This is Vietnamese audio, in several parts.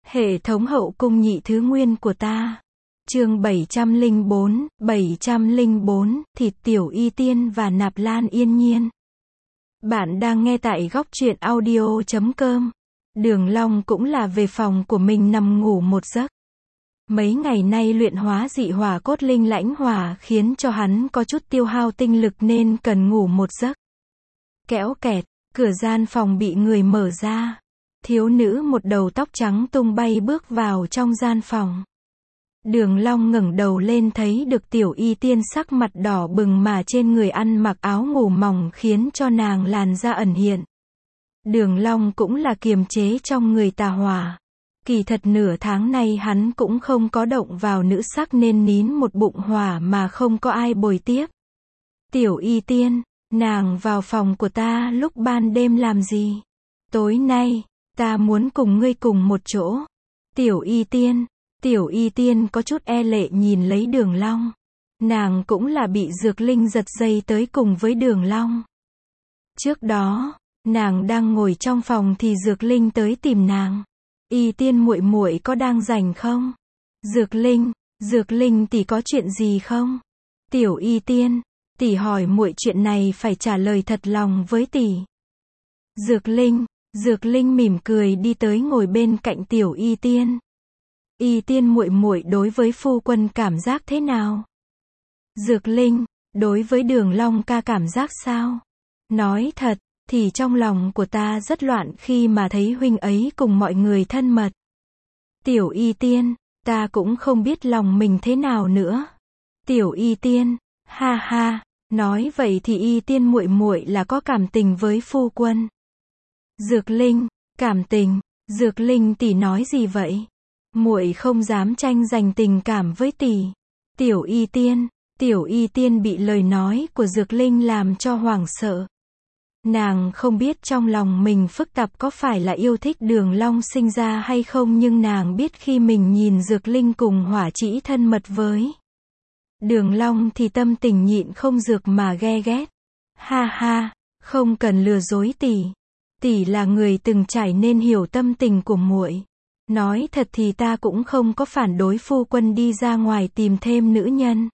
Hệ thống hậu cung nhị thứ nguyên của ta. Chương 704, Thịt Tiểu Y Tiên và Nạp Lan Yên Nhiên. Bạn đang nghe tại góc truyện audio.com. Đường Long cũng là về phòng của mình nằm ngủ một giấc. Mấy ngày nay luyện hóa dị hỏa cốt linh lãnh hỏa khiến cho hắn có chút tiêu hao tinh lực nên cần ngủ một giấc. Kéo kẹt, cửa gian phòng bị người mở ra. Thiếu nữ một đầu tóc trắng tung bay bước vào trong gian phòng. Đường Long ngẩng đầu lên thấy được Tiểu Y Tiên sắc mặt đỏ bừng mà trên người ăn mặc áo ngủ mỏng khiến cho nàng làn da ẩn hiện. Đường Long cũng là kiềm chế trong người tà hỏa. Kỳ thật nửa tháng nay hắn cũng không có động vào nữ sắc nên nín một bụng hỏa mà không có ai bồi tiếp. Tiểu Y Tiên, nàng vào phòng của ta lúc ban đêm làm gì? Tối nay, ta muốn cùng ngươi cùng một chỗ. Tiểu Y Tiên có chút e lệ nhìn lấy Đường Long. Nàng cũng là bị Dược Linh giật dây tới cùng với Đường Long. Trước đó, nàng đang ngồi trong phòng thì Dược Linh tới tìm nàng. Y Tiên muội muội có đang rảnh không? Dược Linh tỷ có chuyện gì không? Tiểu Y Tiên, tỷ hỏi muội chuyện này phải trả lời thật lòng với tỷ. Dược Linh mỉm cười đi tới ngồi bên cạnh Tiểu Y Tiên. Y Tiên muội muội đối với phu quân cảm giác thế nào? Dược Linh, đối với Đường Long ca cảm giác sao? Nói thật, thì trong lòng của ta rất loạn khi mà thấy huynh ấy cùng mọi người thân mật. Tiểu Y Tiên, ta cũng không biết lòng mình thế nào nữa. Tiểu Y Tiên, ha ha, nói vậy thì Y Tiên muội muội là có cảm tình với phu quân. Dược Linh, cảm tình? Dược Linh tỷ nói gì vậy? Muội không dám tranh giành tình cảm với tỷ. Tiểu Y Tiên bị lời nói của Dược Linh làm cho hoảng sợ. Nàng không biết trong lòng mình phức tạp có phải là yêu thích Đường Long sinh ra hay không, nhưng nàng biết khi mình nhìn Dược Linh cùng hỏa trĩ thân mật với Đường Long thì tâm tình nhịn không dược mà ghe ghét. Ha ha, không cần lừa dối tỷ. Tỷ là người từng trải nên hiểu tâm tình của muội. Nói thật thì ta cũng không có phản đối phu quân đi ra ngoài tìm thêm nữ nhân.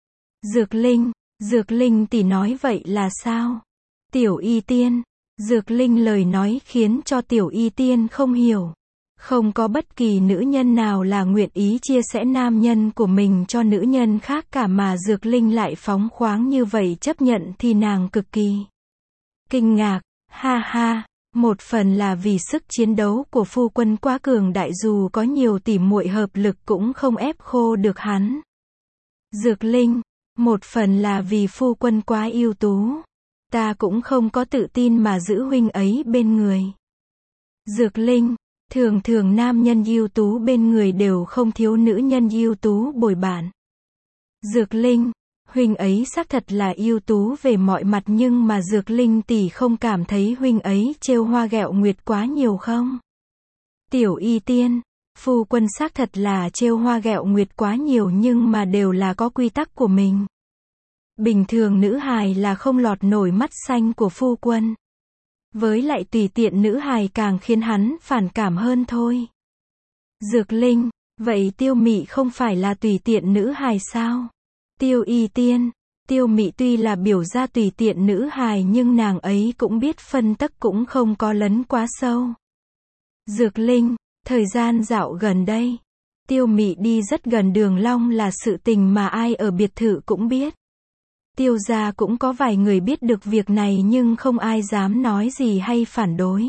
Dược Linh tỷ nói vậy là sao? Tiểu Y Tiên, Dược Linh lời nói khiến cho Tiểu Y Tiên không hiểu. Không có bất kỳ nữ nhân nào là nguyện ý chia sẻ nam nhân của mình cho nữ nhân khác cả, mà Dược Linh lại phóng khoáng như vậy chấp nhận thì nàng cực kỳ kinh ngạc. Ha ha, một phần là vì sức chiến đấu của phu quân quá cường đại, dù có nhiều tỷ muội hợp lực cũng không ép khô được hắn. Dược Linh, một phần là vì phu quân quá ưu tú. Ta cũng không có tự tin mà giữ huynh ấy bên người. Dược Linh, thường thường nam nhân ưu tú bên người đều không thiếu nữ nhân ưu tú bồi bạn. Dược Linh, huynh ấy xác thật là ưu tú về mọi mặt, nhưng mà Dược Linh tỷ không cảm thấy huynh ấy trêu hoa ghẹo nguyệt quá nhiều không? Tiểu Y Tiên, phu quân xác thật là trêu hoa ghẹo nguyệt quá nhiều nhưng mà đều là có quy tắc của mình. Bình thường nữ hài là không lọt nổi mắt xanh của phu quân. Với lại tùy tiện nữ hài càng khiến hắn phản cảm hơn thôi. Dược Linh, vậy Tiêu Mị không phải là tùy tiện nữ hài sao? Tiểu Y Tiên, Tiêu Mị tuy là biểu ra tùy tiện nữ hài nhưng nàng ấy cũng biết phân tắc, cũng không có lấn quá sâu. Dược Linh, thời gian dạo gần đây, Tiêu Mị đi rất gần Đường Long là sự tình mà ai ở biệt thự cũng biết. Tiêu gia cũng có vài người biết được việc này nhưng không ai dám nói gì hay phản đối.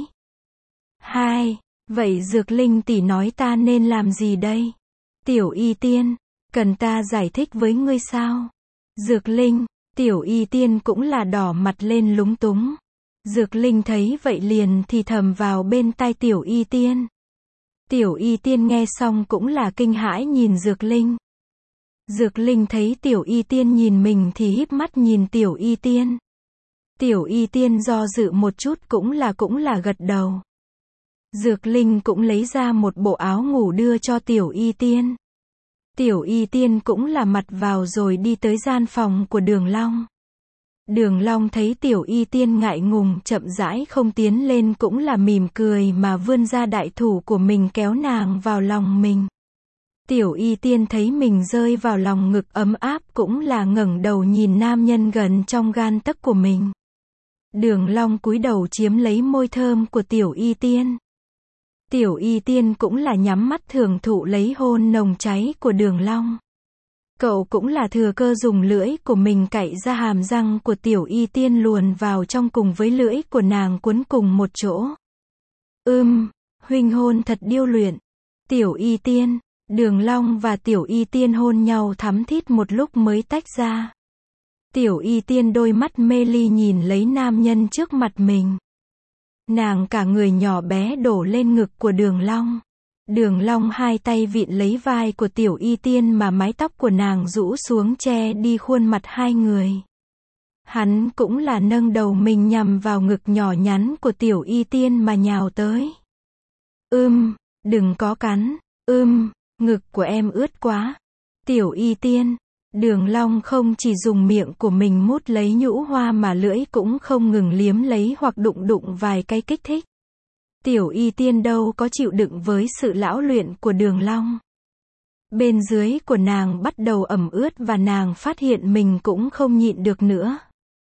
Vậy Dược Linh tỷ nói ta nên làm gì đây? Tiểu Y Tiên, cần ta giải thích với ngươi sao? Dược Linh, Tiểu Y Tiên cũng là đỏ mặt lên lúng túng. Dược Linh thấy vậy liền thì thầm vào bên tai Tiểu Y Tiên. Tiểu Y Tiên nghe xong cũng là kinh hãi nhìn Dược Linh. Dược Linh thấy Tiểu Y Tiên nhìn mình thì híp mắt nhìn Tiểu Y Tiên. Tiểu Y Tiên do dự một chút cũng là gật đầu. Dược Linh cũng lấy ra một bộ áo ngủ đưa cho Tiểu Y Tiên. Tiểu Y Tiên cũng là mặt vào rồi đi tới gian phòng của Đường Long. Đường Long thấy Tiểu Y Tiên ngại ngùng, chậm rãi không tiến lên, cũng là mỉm cười mà vươn ra đại thủ của mình kéo nàng vào lòng mình. Tiểu Y Tiên thấy mình rơi vào lòng ngực ấm áp, cũng là ngẩng đầu nhìn nam nhân gần trong gan tấc của mình. Đường Long cúi đầu chiếm lấy môi thơm của Tiểu Y Tiên. Tiểu Y Tiên cũng là nhắm mắt thưởng thụ lấy hôn nồng cháy của Đường Long. Cậu cũng là thừa cơ dùng lưỡi của mình cạy ra hàm răng của Tiểu Y Tiên luồn vào trong, cùng với lưỡi của nàng cuốn cùng một chỗ. Huynh hôn thật điêu luyện. Tiểu Y Tiên, Đường Long và Tiểu Y Tiên hôn nhau thắm thít một lúc mới tách ra. Tiểu Y Tiên đôi mắt mê ly nhìn lấy nam nhân trước mặt mình. Nàng cả người nhỏ bé đổ lên ngực của Đường Long. Đường Long hai tay vịn lấy vai của Tiểu Y Tiên mà mái tóc của nàng rũ xuống che đi khuôn mặt hai người. Hắn cũng là nâng đầu mình nhằm vào ngực nhỏ nhắn của Tiểu Y Tiên mà nhào tới. Đừng có cắn. Ngực của em ướt quá. Tiểu Y Tiên. Đường Long không chỉ dùng miệng của mình mút lấy nhũ hoa mà lưỡi cũng không ngừng liếm lấy hoặc đụng vài cái kích thích. Tiểu Y Tiên đâu có chịu đựng với sự lão luyện của Đường Long. Bên dưới của nàng bắt đầu ẩm ướt và nàng phát hiện mình cũng không nhịn được nữa.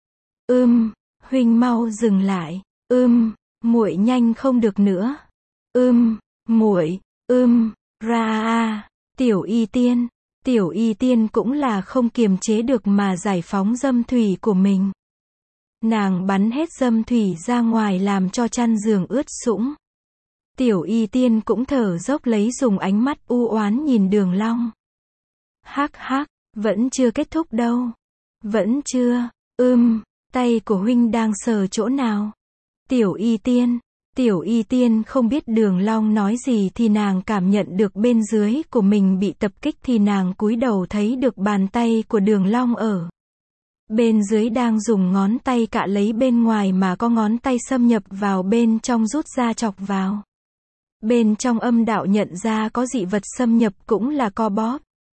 Huynh mau dừng lại. Muội nhanh không được nữa. Muội. Ra. Tiểu Y Tiên. Tiểu Y Tiên cũng là không kiềm chế được mà giải phóng dâm thủy của mình. Nàng bắn hết dâm thủy ra ngoài làm cho chăn giường ướt sũng. Tiểu Y Tiên cũng thở dốc lấy, dùng ánh mắt u oán nhìn Đường Long. Hắc, vẫn chưa kết thúc đâu. Vẫn chưa. Tay của huynh đang sờ chỗ nào? Tiểu Y Tiên không biết Đường Long nói gì thì nàng cảm nhận được bên dưới của mình bị tập kích, thì nàng cúi đầu thấy được bàn tay của Đường Long ở bên dưới đang dùng ngón tay cạ lấy bên ngoài mà có ngón tay xâm nhập vào bên trong rút ra chọc vào. Bên trong âm đạo nhận ra có dị vật xâm nhập cũng là co bóp.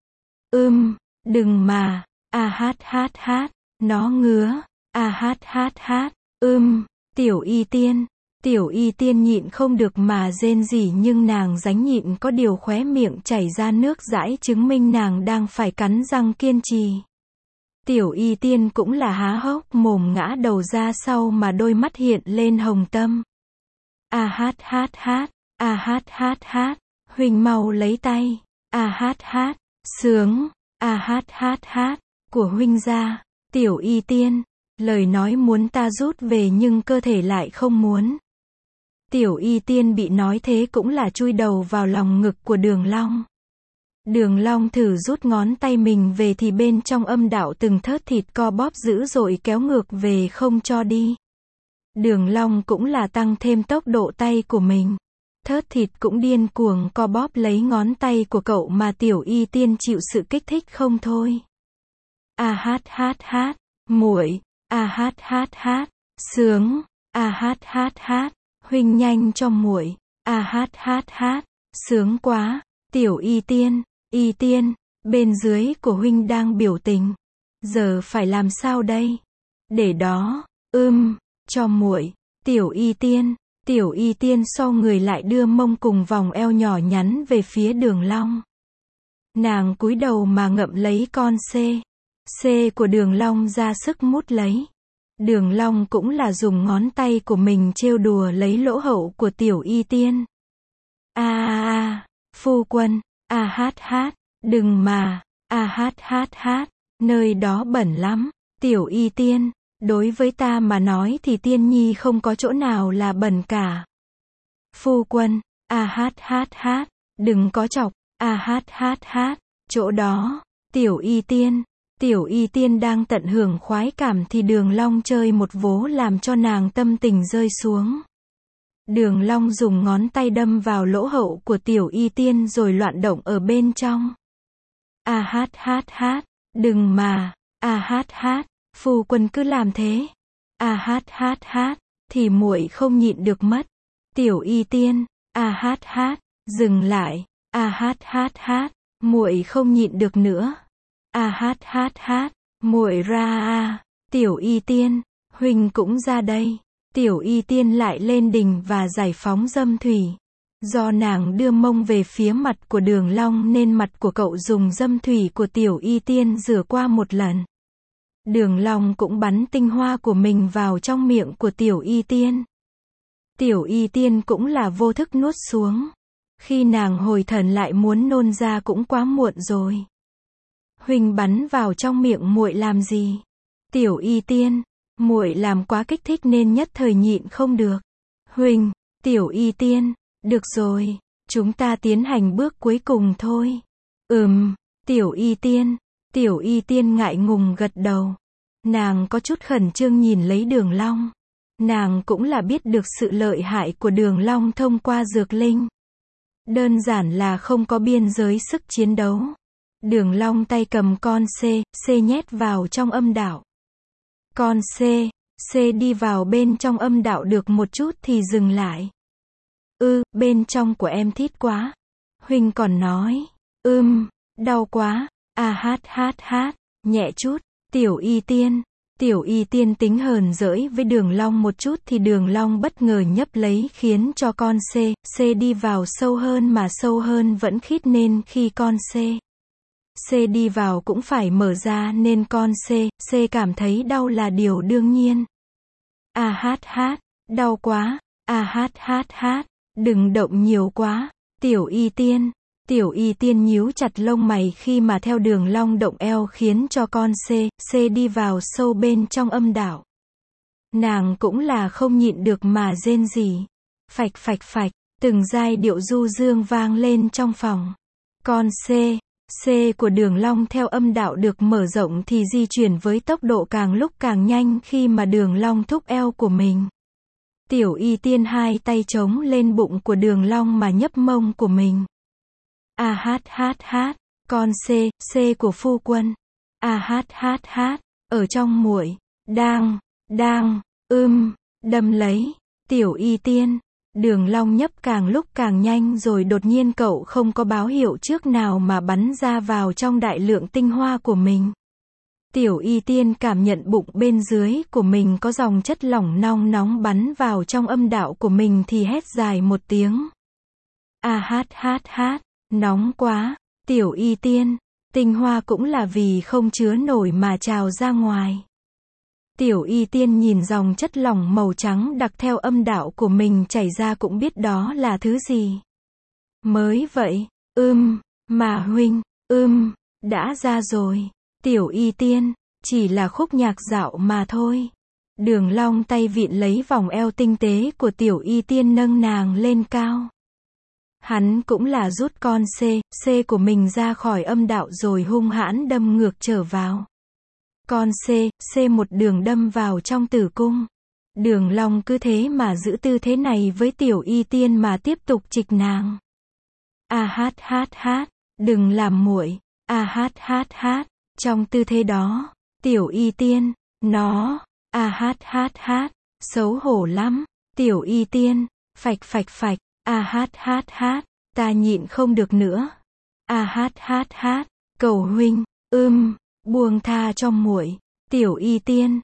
Đừng mà. Nó ngứa. Tiểu Y Tiên nhịn không được mà rên rỉ, nhưng nàng ránh nhịn, có điều khóe miệng chảy ra nước dãi chứng minh nàng đang phải cắn răng kiên trì. Tiểu Y Tiên cũng là há hốc mồm ngã đầu ra sau mà đôi mắt hiện lên hồng tâm. Huynh mau lấy tay. Sướng. Của huynh ra. Tiểu Y Tiên. Lời nói muốn ta rút về nhưng cơ thể lại không muốn. Tiểu Y Tiên bị nói thế cũng là chui đầu vào lòng ngực của Đường Long. Đường Long thử rút ngón tay mình về thì bên trong âm đạo từng thớt thịt co bóp dữ dội kéo ngược về không cho đi. Đường Long cũng là tăng thêm tốc độ tay của mình. Thớt thịt cũng điên cuồng co bóp lấy ngón tay của cậu mà Tiểu Y Tiên chịu sự kích thích không thôi. Muội. Sướng. Huynh nhanh cho muội. Sướng quá. Tiểu Y Tiên. Bên dưới của huynh đang biểu tình. Giờ phải làm sao đây? Để đó. Cho muội. Tiểu Y Tiên so người lại đưa mông cùng vòng eo nhỏ nhắn về phía Đường Long. Nàng cúi đầu mà ngậm lấy con C của Đường Long ra sức mút lấy. Đường Long cũng là dùng ngón tay của mình trêu đùa lấy lỗ hậu của Tiểu Y Tiên. Phu quân. Đừng mà. Nơi đó bẩn lắm. Tiểu Y Tiên. Đối với ta mà nói thì Tiên Nhi không có chỗ nào là bẩn cả. Phu quân. Đừng có chọc. Chỗ đó. Tiểu Y Tiên đang tận hưởng khoái cảm thì Đường Long chơi một vố làm cho nàng tâm tình rơi xuống. Đường Long dùng ngón tay đâm vào lỗ hậu của Tiểu Y Tiên rồi loạn động ở bên trong. Đừng mà. Phu quân cứ làm thế. Thì muội không nhịn được mất. Tiểu Y Tiên. Dừng lại. Muội không nhịn được nữa. Muội ra. Tiểu Y Tiên, huynh cũng ra đây. Tiểu Y Tiên lại lên đình và giải phóng dâm thủy. Do nàng đưa mông về phía mặt của Đường Long nên mặt của cậu dùng dâm thủy của Tiểu Y Tiên rửa qua một lần. Đường Long cũng bắn tinh hoa của mình vào trong miệng của Tiểu Y Tiên. Tiểu Y Tiên cũng là vô thức nuốt xuống. Khi nàng hồi thần lại muốn nôn ra cũng quá muộn rồi. Huynh bắn vào trong miệng muội làm gì? Tiểu Y Tiên, muội làm quá kích thích nên nhất thời nhịn không được. Huynh, Tiểu Y Tiên, được rồi, chúng ta tiến hành bước cuối cùng thôi. Tiểu Y Tiên. Tiểu Y Tiên ngại ngùng gật đầu. Nàng có chút khẩn trương nhìn lấy Đường Long. Nàng cũng là biết được sự lợi hại của Đường Long thông qua dược linh. Đơn giản là không có biên giới sức chiến đấu. Đường Long tay cầm con C nhét vào trong âm đạo. Con C đi vào bên trong âm đạo được một chút thì dừng lại. Bên trong của em thít quá. Huynh còn nói. Đau quá. Nhẹ chút. Tiểu Y Tiên tính hờn dỗi với Đường Long một chút thì Đường Long bất ngờ nhấp lấy khiến cho con C đi vào sâu hơn mà sâu hơn vẫn khít nên khi con C đi vào cũng phải mở ra nên con C cảm thấy đau là điều đương nhiên. Đau quá. Đừng động nhiều quá. Tiểu Y Tiên nhíu chặt lông mày khi mà theo Đường Long động eo khiến cho con C đi vào sâu bên trong âm đạo. Nàng cũng là không nhịn được mà rên rỉ. Phạch phạch phạch, từng giai điệu du dương vang lên trong phòng. Con C của Đường Long theo âm đạo được mở rộng thì di chuyển với tốc độ càng lúc càng nhanh khi mà Đường Long thúc eo của mình. Tiểu Y Tiên hai tay chống lên bụng của Đường Long mà nhấp mông của mình. Con C của phu quân. Ở trong muội, đang, đâm lấy. Tiểu Y Tiên, Đường Long nhấp càng lúc càng nhanh rồi đột nhiên cậu không có báo hiệu trước nào mà bắn ra vào trong đại lượng tinh hoa của mình. Tiểu Y Tiên cảm nhận bụng bên dưới của mình có dòng chất lỏng nóng bắn vào trong âm đạo của mình thì hét dài một tiếng. Nóng quá. Tiểu Y Tiên, tinh hoa cũng là vì không chứa nổi mà trào ra ngoài. Tiểu Y Tiên nhìn dòng chất lỏng màu trắng đặc theo âm đạo của mình chảy ra cũng biết đó là thứ gì. Mới vậy, mà huynh, đã ra rồi. Tiểu Y Tiên, chỉ là khúc nhạc dạo mà thôi. Đường Long tay vịn lấy vòng eo tinh tế của Tiểu Y Tiên nâng nàng lên cao. Hắn cũng là rút con C của mình ra khỏi âm đạo rồi hung hãn đâm ngược trở vào. Con C một đường đâm vào trong tử cung. Đường Long cứ thế mà giữ tư thế này với Tiểu Y Tiên mà tiếp tục trịch nàng. Đừng làm muội. Trong tư thế đó, Tiểu Y Tiên, nó, xấu hổ lắm. Tiểu Y Tiên, phạch phạch phạch, ta nhịn không được nữa. Cầu huynh, buông tha cho muội. Tiểu Y Tiên,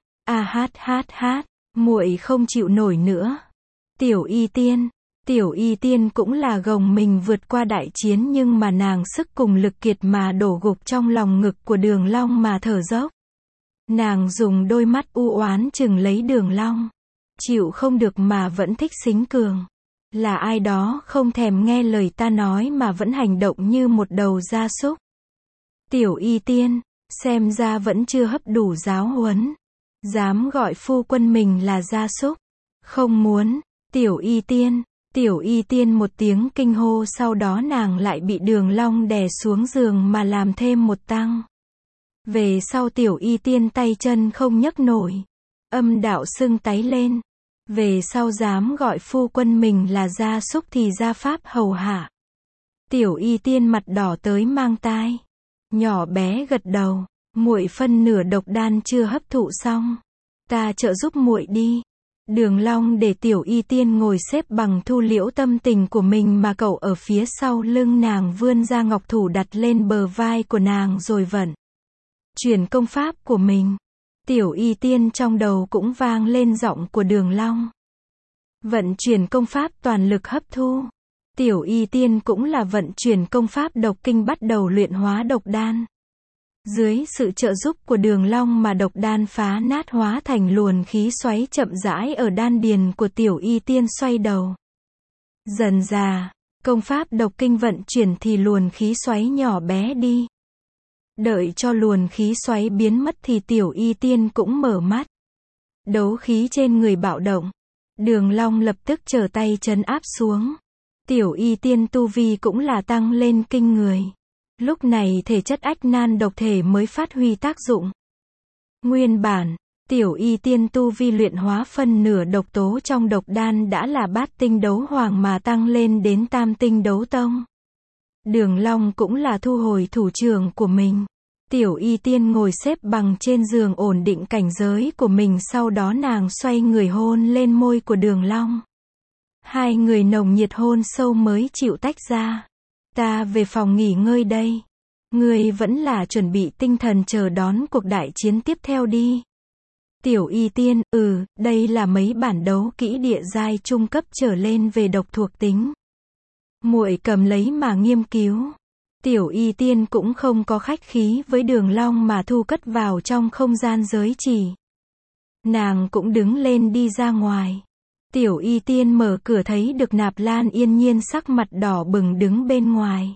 muội không chịu nổi nữa. Tiểu Y Tiên cũng là gồng mình vượt qua đại chiến nhưng mà nàng sức cùng lực kiệt mà đổ gục trong lòng ngực của Đường Long mà thở dốc. Nàng dùng đôi mắt u oán chừng lấy Đường Long. Chịu không được mà vẫn thích xính cường. Là ai đó không thèm nghe lời ta nói mà vẫn hành động như một đầu gia súc. Tiểu Y Tiên, xem ra vẫn chưa hấp đủ giáo huấn. Dám gọi phu quân mình là gia súc. Không muốn. Tiểu Y Tiên một tiếng kinh hô sau đó nàng lại bị Đường Long đè xuống giường mà làm thêm một tăng. Về sau Tiểu Y Tiên tay chân không nhấc nổi. Âm đạo sưng tái lên. Về sau dám gọi phu quân mình là gia súc thì gia pháp hầu hạ. Tiểu Y Tiên mặt đỏ tới mang tai. Nhỏ bé gật đầu. Muội phân nửa độc đan chưa hấp thụ xong. Ta trợ giúp muội đi. Đường Long để Tiểu Y Tiên ngồi xếp bằng thu liễu tâm tình của mình mà cậu ở phía sau lưng nàng vươn ra ngọc thủ đặt lên bờ vai của nàng rồi vận chuyển công pháp của mình. Tiểu Y Tiên trong đầu cũng vang lên giọng của Đường Long. Vận chuyển công pháp toàn lực hấp thu. Tiểu Y Tiên cũng là vận chuyển công pháp độc kinh bắt đầu luyện hóa độc đan. Dưới sự trợ giúp của Đường Long mà độc đan phá nát hóa thành luồng khí xoáy chậm rãi ở đan điền của Tiểu Y Tiên xoay đầu. Dần dà, công pháp độc kinh vận chuyển thì luồng khí xoáy nhỏ bé đi. Đợi cho luồng khí xoáy biến mất thì Tiểu Y Tiên cũng mở mắt. Đấu khí trên người bạo động. Đường Long lập tức trở tay trấn áp xuống. Tiểu Y Tiên tu vi cũng là tăng lên kinh người. Lúc này thể chất ách nan độc thể mới phát huy tác dụng. Nguyên bản, Tiểu Y Tiên tu vi luyện hóa phân nửa độc tố trong độc đan đã là bát tinh đấu hoàng mà tăng lên đến tam tinh đấu tông. Đường Long cũng là thu hồi thủ trưởng của mình. Tiểu Y Tiên ngồi xếp bằng trên giường ổn định cảnh giới của mình, sau đó nàng xoay người hôn lên môi của Đường Long. Hai người nồng nhiệt hôn sâu mới chịu tách ra. Ta về phòng nghỉ ngơi đây. Ngươi vẫn là chuẩn bị tinh thần chờ đón cuộc đại chiến tiếp theo đi. Tiểu Y Tiên, đây là mấy bản đấu kỹ địa giai trung cấp trở lên về độc thuộc tính. Muội cầm lấy mà nghiên cứu. Tiểu Y Tiên cũng không có khách khí với Đường Long mà thu cất vào trong không gian giới chỉ. Nàng cũng đứng lên đi ra ngoài. Tiểu Y Tiên mở cửa thấy được Nạp Lan Yên Nhiên sắc mặt đỏ bừng đứng bên ngoài.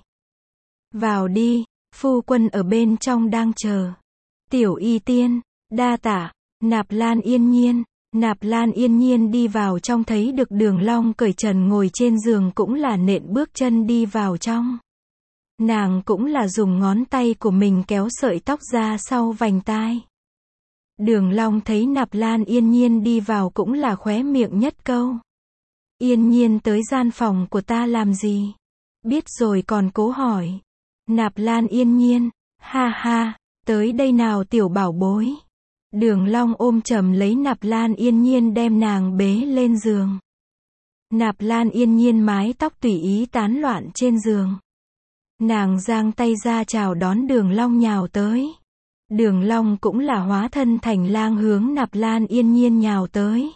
Vào đi, phu quân ở bên trong đang chờ. Tiểu Y Tiên, đa tạ. Nạp Lan Yên Nhiên. Nạp Lan Yên Nhiên đi vào trong thấy được Đường Long cởi trần ngồi trên giường cũng là nện bước chân đi vào trong. Nàng cũng là dùng ngón tay của mình kéo sợi tóc ra sau vành tai. Đường Long thấy Nạp Lan Yên Nhiên đi vào cũng là khóe miệng nhất câu. Yên Nhiên tới gian phòng của ta làm gì? Biết rồi còn cố hỏi. Nạp Lan Yên Nhiên, ha ha, tới đây nào tiểu bảo bối. Đường Long ôm chầm lấy Nạp Lan Yên Nhiên đem nàng bế lên giường. Nạp Lan Yên Nhiên mái tóc tùy ý tán loạn trên giường. Nàng giang tay ra chào đón Đường Long nhào tới. Đường Long cũng là hóa thân thành lang hướng Nạp Lan Yên Nhiên nhào tới.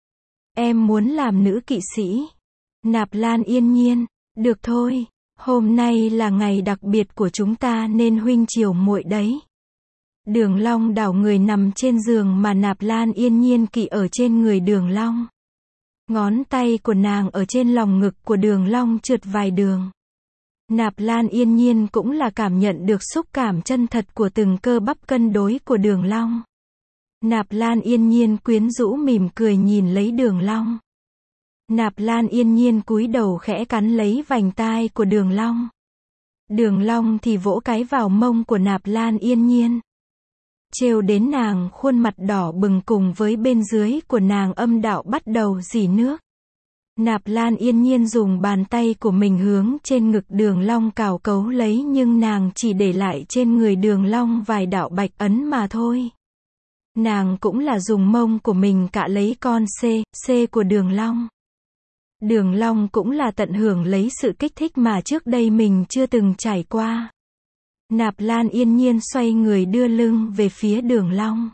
Em muốn làm nữ kỵ sĩ. Nạp Lan Yên Nhiên, được thôi, hôm nay là ngày đặc biệt của chúng ta nên huynh chiều muội đấy. Đường Long đảo người nằm trên giường mà Nạp Lan Yên Nhiên kỵ ở trên người Đường Long. Ngón tay của nàng ở trên lòng ngực của Đường Long trượt vài đường. Nạp Lan Yên Nhiên cũng là cảm nhận được xúc cảm chân thật của từng cơ bắp cân đối của Đường Long. Nạp Lan Yên Nhiên quyến rũ mỉm cười nhìn lấy Đường Long. Nạp Lan Yên Nhiên cúi đầu khẽ cắn lấy vành tai của Đường Long. Đường Long thì vỗ cái vào mông của Nạp Lan Yên Nhiên. Trêu đến nàng khuôn mặt đỏ bừng cùng với bên dưới của nàng âm đạo bắt đầu rỉ nước. Nạp Lan Yên Nhiên dùng bàn tay của mình hướng trên ngực Đường Long cào cấu lấy nhưng nàng chỉ để lại trên người Đường Long vài đạo bạch ấn mà thôi. Nàng cũng là dùng mông của mình cạ lấy con C của Đường Long. Đường Long cũng là tận hưởng lấy sự kích thích mà trước đây mình chưa từng trải qua. Nạp Lan Yên Nhiên xoay người đưa lưng về phía Đường Long.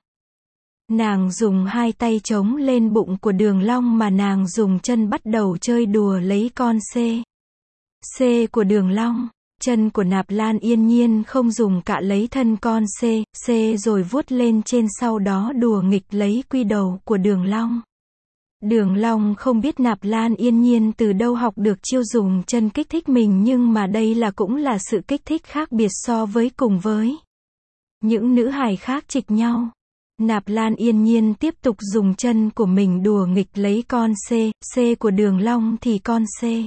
Nàng dùng hai tay chống lên bụng của Đường Long mà nàng dùng chân bắt đầu chơi đùa lấy con C của Đường Long. Chân của Nạp Lan Yên Nhiên không dùng cạ lấy thân con C rồi vuốt lên trên sau đó đùa nghịch lấy quy đầu của Đường Long. Đường Long không biết Nạp Lan Yên Nhiên từ đâu học được chiêu dùng chân kích thích mình nhưng mà đây là cũng là sự kích thích khác biệt so với cùng với những nữ hài khác chịch nhau. Nạp Lan Yên Nhiên tiếp tục dùng chân của mình đùa nghịch lấy con C của Đường Long thì con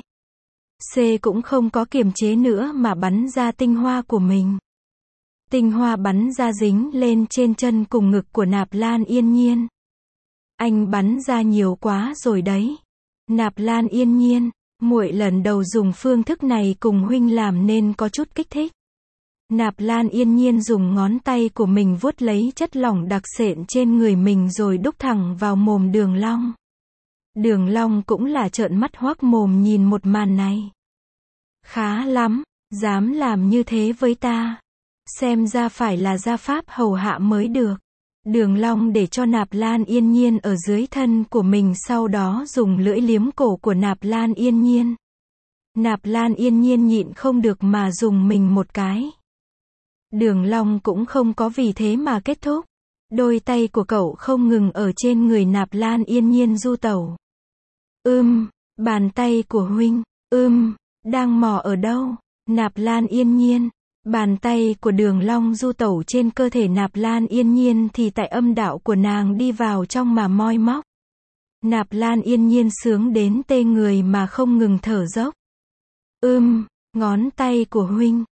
C cũng không có kiềm chế nữa mà bắn ra tinh hoa của mình. Tinh hoa bắn ra dính lên trên chân cùng ngực của Nạp Lan Yên Nhiên. Anh bắn ra nhiều quá rồi đấy. Nạp Lan Yên Nhiên, muội lần đầu dùng phương thức này cùng huynh làm nên có chút kích thích. Nạp Lan Yên Nhiên dùng ngón tay của mình vuốt lấy chất lỏng đặc sện trên người mình rồi đút thẳng vào mồm Đường Long. Đường Long cũng là trợn mắt hoác mồm nhìn một màn này. Khá lắm, dám làm như thế với ta. Xem ra phải là gia pháp hầu hạ mới được. Đường Long để cho Nạp Lan Yên Nhiên ở dưới thân của mình, sau đó dùng lưỡi liếm cổ của Nạp Lan Yên Nhiên. Nạp Lan Yên Nhiên nhịn không được mà dùng mình một cái. Đường Long cũng không có vì thế mà kết thúc. Đôi tay của cậu không ngừng ở trên người Nạp Lan Yên Nhiên du tẩu. Bàn tay của huynh, đang mò ở đâu? Nạp Lan Yên Nhiên. Bàn tay của Đường Long du tẩu trên cơ thể Nạp Lan Yên Nhiên thì tại âm đạo của nàng đi vào trong mà moi móc. Nạp Lan Yên Nhiên sướng đến tê người mà không ngừng thở dốc. Ngón tay của huynh,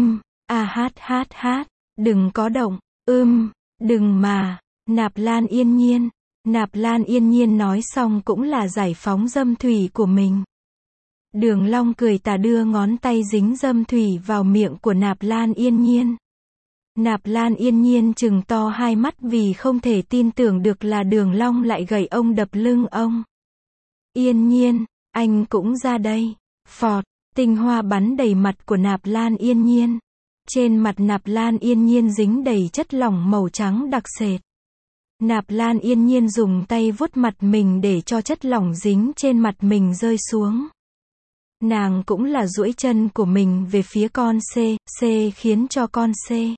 đừng có động, đừng mà, Nạp Lan Yên Nhiên. Nạp Lan Yên Nhiên nói xong cũng là giải phóng dâm thủy của mình. Đường Long cười tà đưa ngón tay dính dâm thủy vào miệng của Nạp Lan Yên Nhiên. Nạp Lan Yên Nhiên trừng to hai mắt vì không thể tin tưởng được là Đường Long lại gẩy ông đập lưng ông. Yên Nhiên, anh cũng ra đây. Phọt, tinh hoa bắn đầy mặt của Nạp Lan Yên Nhiên. Trên mặt Nạp Lan Yên Nhiên dính đầy chất lỏng màu trắng đặc sệt. Nạp Lan Yên Nhiên dùng tay vuốt mặt mình để cho chất lỏng dính trên mặt mình rơi xuống. Nàng cũng là duỗi chân của mình về phía con C khiến cho con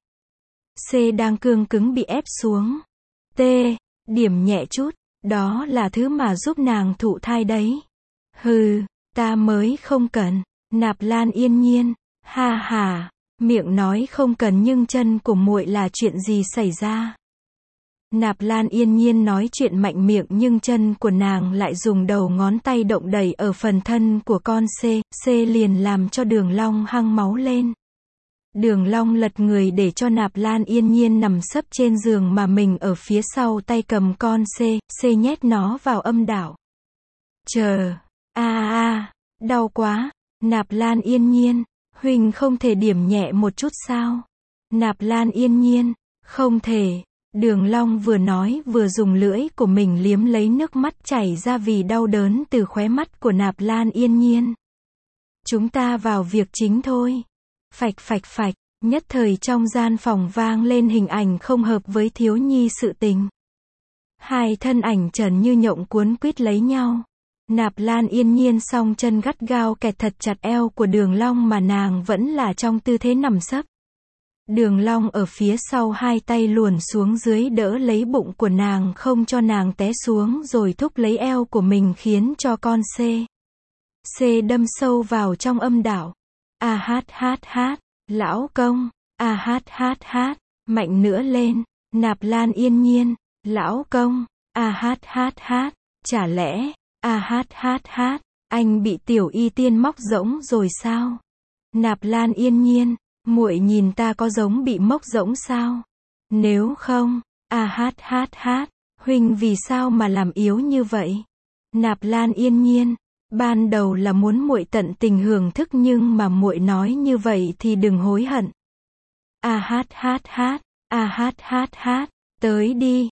C đang cương cứng bị ép xuống. Điểm nhẹ chút, đó là thứ mà giúp nàng thụ thai đấy. Hừ, ta mới không cần. Nạp Lan Yên Nhiên, ha, miệng nói không cần nhưng chân của muội là chuyện gì xảy ra? Nạp Lan Yên Nhiên nói chuyện mạnh miệng nhưng chân của nàng lại dùng đầu ngón tay động đẩy ở phần thân của con C liền làm cho Đường Long hăng máu lên. Đường Long lật người để cho Nạp Lan Yên Nhiên nằm sấp trên giường mà mình ở phía sau tay cầm con C nhét nó vào âm đạo. Chờ, đau quá, Nạp Lan Yên Nhiên, huynh không thể điểm nhẹ một chút sao? Nạp Lan Yên Nhiên, không thể. Đường Long vừa nói vừa dùng lưỡi của mình liếm lấy nước mắt chảy ra vì đau đớn từ khóe mắt của Nạp Lan Yên Nhiên. Chúng ta vào việc chính thôi. Phạch, nhất thời trong gian phòng vang lên hình ảnh không hợp với thiếu nhi sự tình. Hai thân ảnh trần như nhộng cuốn quýt lấy nhau. Nạp Lan Yên Nhiên song chân gắt gao kẹt thật chặt eo của Đường Long mà nàng vẫn là trong tư thế nằm sấp. Đường Long ở phía sau hai tay luồn xuống dưới đỡ lấy bụng của nàng không cho nàng té xuống rồi thúc lấy eo của mình khiến cho con C đâm sâu vào trong âm đạo. Lão công, mạnh nữa lên, Nạp Lan Yên Nhiên, lão công, chả lẽ, anh bị tiểu y tiên móc rỗng rồi sao? Nạp Lan Yên Nhiên, muội nhìn ta có giống bị móc rỗng sao? Nếu không, huynh vì sao mà làm yếu như vậy? Nạp Lan Yên Nhiên, ban đầu là muốn muội tận tình hưởng thức nhưng mà muội nói như vậy thì đừng hối hận. Tới đi,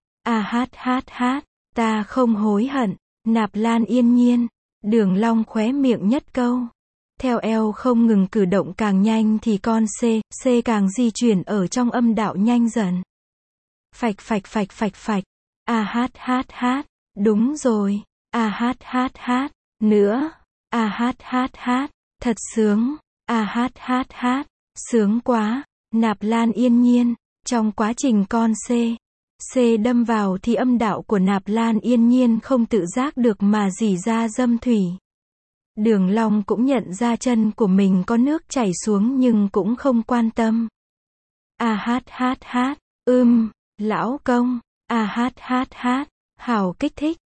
ta không hối hận. Nạp Lan Yên Nhiên, Đường Long khóe miệng nhất câu. Theo eo không ngừng cử động càng nhanh thì con C càng di chuyển ở trong âm đạo nhanh dần. Phạch. Đúng rồi. Nữa. Thật sướng. Sướng quá. Nạp Lan Yên Nhiên, trong quá trình con C đâm vào thì âm đạo của Nạp Lan Yên Nhiên không tự giác được mà rỉ ra dâm thủy. Đường Long cũng nhận ra chân của mình có nước chảy xuống nhưng cũng không quan tâm. Lão công, hảo kích thích,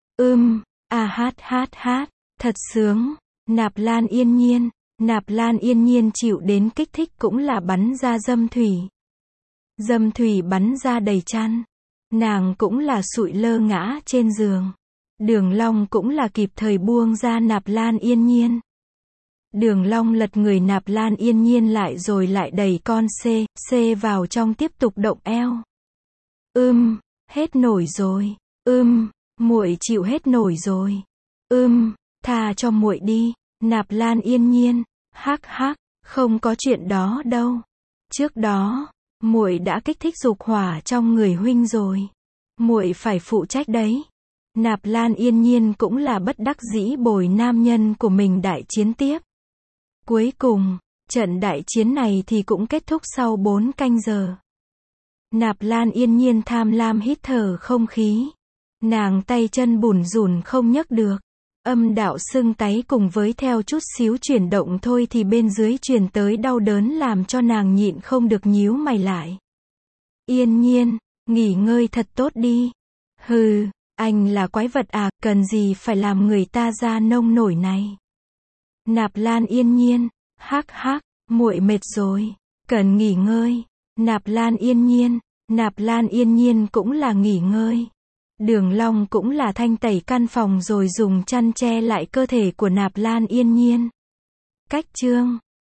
thật sướng, Nạp Lan Yên Nhiên chịu đến kích thích cũng là bắn ra dâm thủy. Dâm thủy bắn ra đầy chăn. Nàng cũng là sụi lơ ngã trên giường. Đường Long cũng là kịp thời buông ra Nạp Lan Yên Nhiên. Đường Long lật người Nạp Lan Yên Nhiên lại rồi lại đẩy con C vào trong tiếp tục động eo. Hết nổi rồi. Muội chịu hết nổi rồi. Tha cho muội đi. Nạp Lan Yên Nhiên, không có chuyện đó đâu. Trước đó, muội đã kích thích dục hỏa trong người huynh rồi. Muội phải phụ trách đấy. Nạp Lan Yên Nhiên cũng là bất đắc dĩ bồi nam nhân của mình đại chiến tiếp. Cuối cùng, trận đại chiến này thì cũng kết thúc sau 4 canh giờ. Nạp Lan Yên Nhiên tham lam hít thở không khí. Nàng tay chân bủn rủn không nhấc được. Âm đạo sưng tấy cùng với theo chút xíu chuyển động thôi thì bên dưới truyền tới đau đớn làm cho nàng nhịn không được nhíu mày lại. Yên Nhiên, nghỉ ngơi thật tốt đi. Hừ, anh là quái vật à, cần gì phải làm người ta ra nông nổi này. Nạp Lan Yên Nhiên, hắc hắc, muội mệt rồi, cần nghỉ ngơi. Nạp Lan Yên Nhiên, Nạp Lan Yên Nhiên cũng là nghỉ ngơi. Đường Long cũng là thanh tẩy căn phòng rồi dùng chăn che lại cơ thể của Nạp Lan Yên Nhiên. Cách chương